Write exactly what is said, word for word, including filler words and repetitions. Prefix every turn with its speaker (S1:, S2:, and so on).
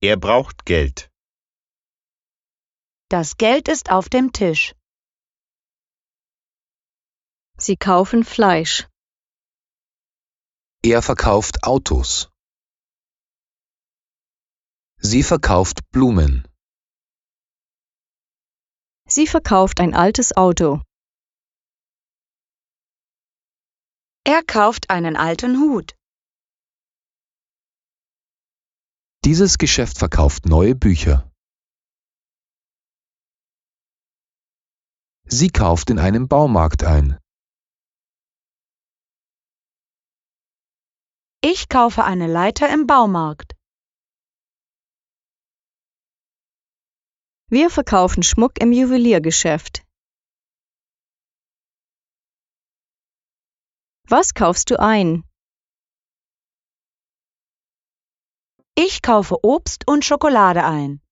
S1: Er braucht Geld.
S2: Das Geld ist auf dem Tisch.
S3: Sie kaufen Fleisch.
S4: Er verkauft Autos. Sie verkauft Blumen.
S3: Sie verkauft ein altes Auto.
S2: Er kauft einen alten Hut.
S4: Dieses Geschäft verkauft neue Bücher. Sie kauft in einem Baumarkt ein.
S2: Ich kaufe eine Leiter im Baumarkt.
S3: Wir verkaufen Schmuck im Juweliergeschäft. Was kaufst du ein?
S2: Ich kaufe Obst und Schokolade ein.